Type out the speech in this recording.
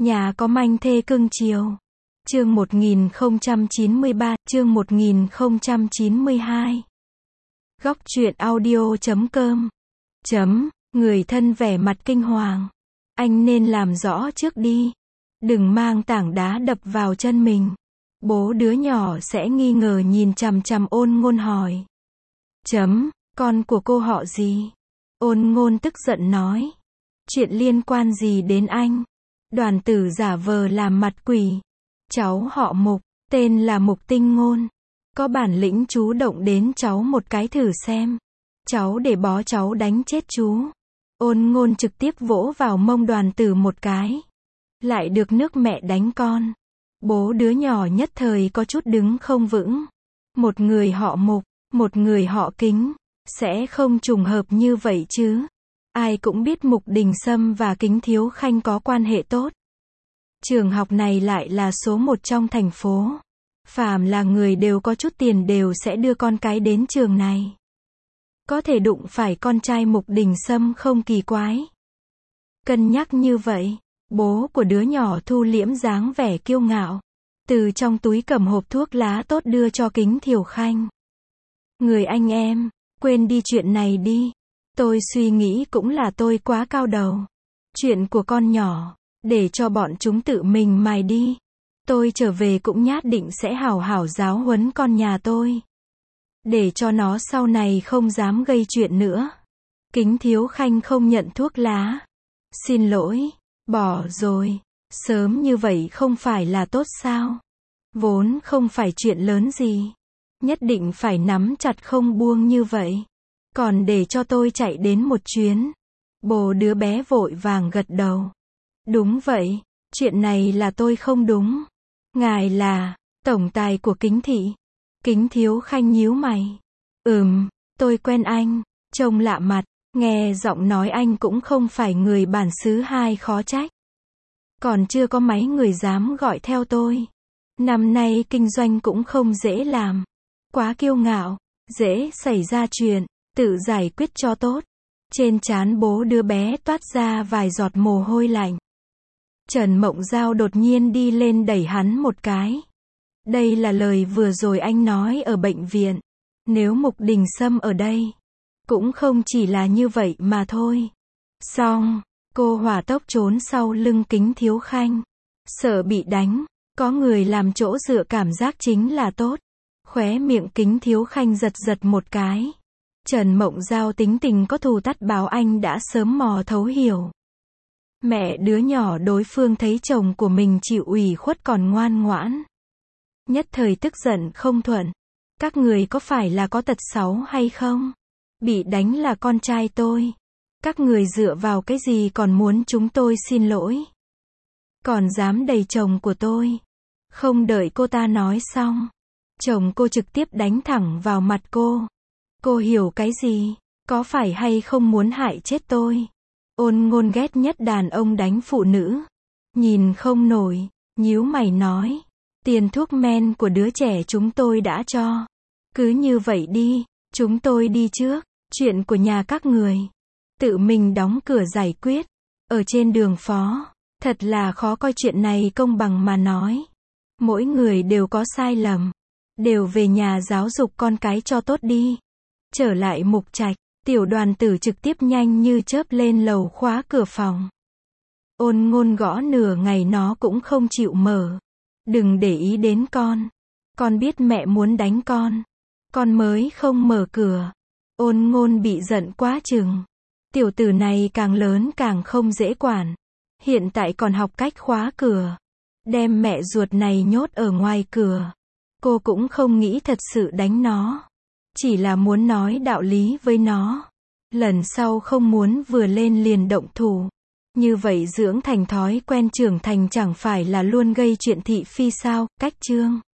Nhà có manh thê cưng chiều. Chương 1093, chương 1092. Góc truyện audio.com. Người thân vẻ mặt kinh hoàng. Anh nên làm rõ trước đi. Đừng mang tảng đá đập vào chân mình. Bố đứa nhỏ sẽ nghi ngờ nhìn chằm chằm Ôn Ngôn hỏi. Con của cô họ gì? Ôn Ngôn tức giận nói. Chuyện liên quan gì đến anh? Đoàn Tử giả vờ làm mặt quỷ. Cháu họ Mục, tên là Mục Tinh Ngôn. Có bản lĩnh chú động đến cháu một cái thử xem. Cháu để bó cháu đánh chết chú. Ôn Ngôn trực tiếp vỗ vào mông Đoàn Tử một cái. Lại được nước mẹ đánh con. Bố đứa nhỏ nhất thời có chút đứng không vững. Một người họ Mục, một người họ Kính. Sẽ không trùng hợp như vậy chứ. Ai cũng biết Mục Đình Sâm và Kính Thiếu Khanh có quan hệ tốt. Trường học này lại là số 1 trong thành phố. Phàm là người đều có chút tiền đều sẽ đưa con cái đến trường này. Có thể đụng phải con trai Mục Đình Sâm không kỳ quái. Cân nhắc như vậy, bố của đứa nhỏ thu liễm dáng vẻ kiêu ngạo. Từ trong túi cầm hộp thuốc lá tốt đưa cho Kính Thiều Khanh. Người anh em, quên đi chuyện này đi. Tôi suy nghĩ cũng là tôi quá cao đầu. Chuyện của con nhỏ, để cho bọn chúng tự mình mài đi. Tôi trở về cũng nhất định sẽ hảo hảo giáo huấn con nhà tôi. Để cho nó sau này không dám gây chuyện nữa. Kính Thiếu Khanh không nhận thuốc lá. Xin lỗi, bỏ rồi. Sớm như vậy không phải là tốt sao? Vốn không phải chuyện lớn gì. Nhất định phải nắm chặt không buông như vậy. Còn để cho tôi chạy đến một chuyến. Bố đứa bé vội vàng gật đầu. Đúng vậy, chuyện này là tôi không đúng. Ngài là tổng tài của Kính thị. Kính Thiếu Khanh nhíu mày. Tôi quen anh, trông lạ mặt, nghe giọng nói anh cũng không phải người bản xứ hai khó trách. Còn chưa có mấy người dám gọi theo tôi. Năm nay kinh doanh cũng không dễ làm. Quá kiêu ngạo, dễ xảy ra chuyện, tự giải quyết cho tốt. Trên trán bố đứa bé toát ra vài giọt mồ hôi lạnh. Trần Mộng Giao đột nhiên đi lên đẩy hắn một cái. Đây là lời vừa rồi anh nói ở bệnh viện. Nếu Mục Đình Sâm ở đây, cũng không chỉ là như vậy mà thôi. Xong, cô hỏa tốc trốn sau lưng Kính Thiếu Khanh. Sợ bị đánh, có người làm chỗ dựa cảm giác chính là tốt. Khóe miệng Kính Thiếu Khanh giật giật một cái. Trần Mộng Giao tính tình có thù tắt báo anh đã sớm mò thấu hiểu. Mẹ đứa nhỏ đối phương thấy chồng của mình chịu ủy khuất còn ngoan ngoãn. Nhất thời tức giận không thuận. Các người có phải là có tật xấu hay không? Bị đánh là con trai tôi. Các người dựa vào cái gì còn muốn chúng tôi xin lỗi? Còn dám đẩy chồng của tôi. Không đợi cô ta nói xong. Chồng cô trực tiếp đánh thẳng vào mặt cô. Cô hiểu cái gì? Có phải hay không muốn hại chết tôi? Ôn Ngôn ghét nhất đàn ông đánh phụ nữ. Nhìn không nổi, nhíu mày nói. Tiền thuốc men của đứa trẻ chúng tôi đã cho. Cứ như vậy đi, chúng tôi đi trước. Chuyện của nhà các người. Tự mình đóng cửa giải quyết. Ở trên đường phó. Thật là khó coi chuyện này công bằng mà nói. Mỗi người đều có sai lầm. Đều về nhà giáo dục con cái cho tốt đi. Trở lại Mục Trạch. Tiểu Đoàn Tử trực tiếp nhanh như chớp lên lầu khóa cửa phòng. Ôn Ngôn gõ nửa ngày nó cũng không chịu mở. Đừng để ý đến con. Con biết mẹ muốn đánh con. Con mới không mở cửa. Ôn Ngôn bị giận quá chừng. Tiểu tử này càng lớn càng không dễ quản. Hiện tại còn học cách khóa cửa. Đem mẹ ruột này nhốt ở ngoài cửa. Cô cũng không nghĩ thật sự đánh nó. Chỉ là muốn nói đạo lý với nó. Lần sau không muốn vừa lên liền động thủ. Như vậy dưỡng thành thói quen trưởng thành chẳng phải là luôn gây chuyện thị phi sao? Cách chương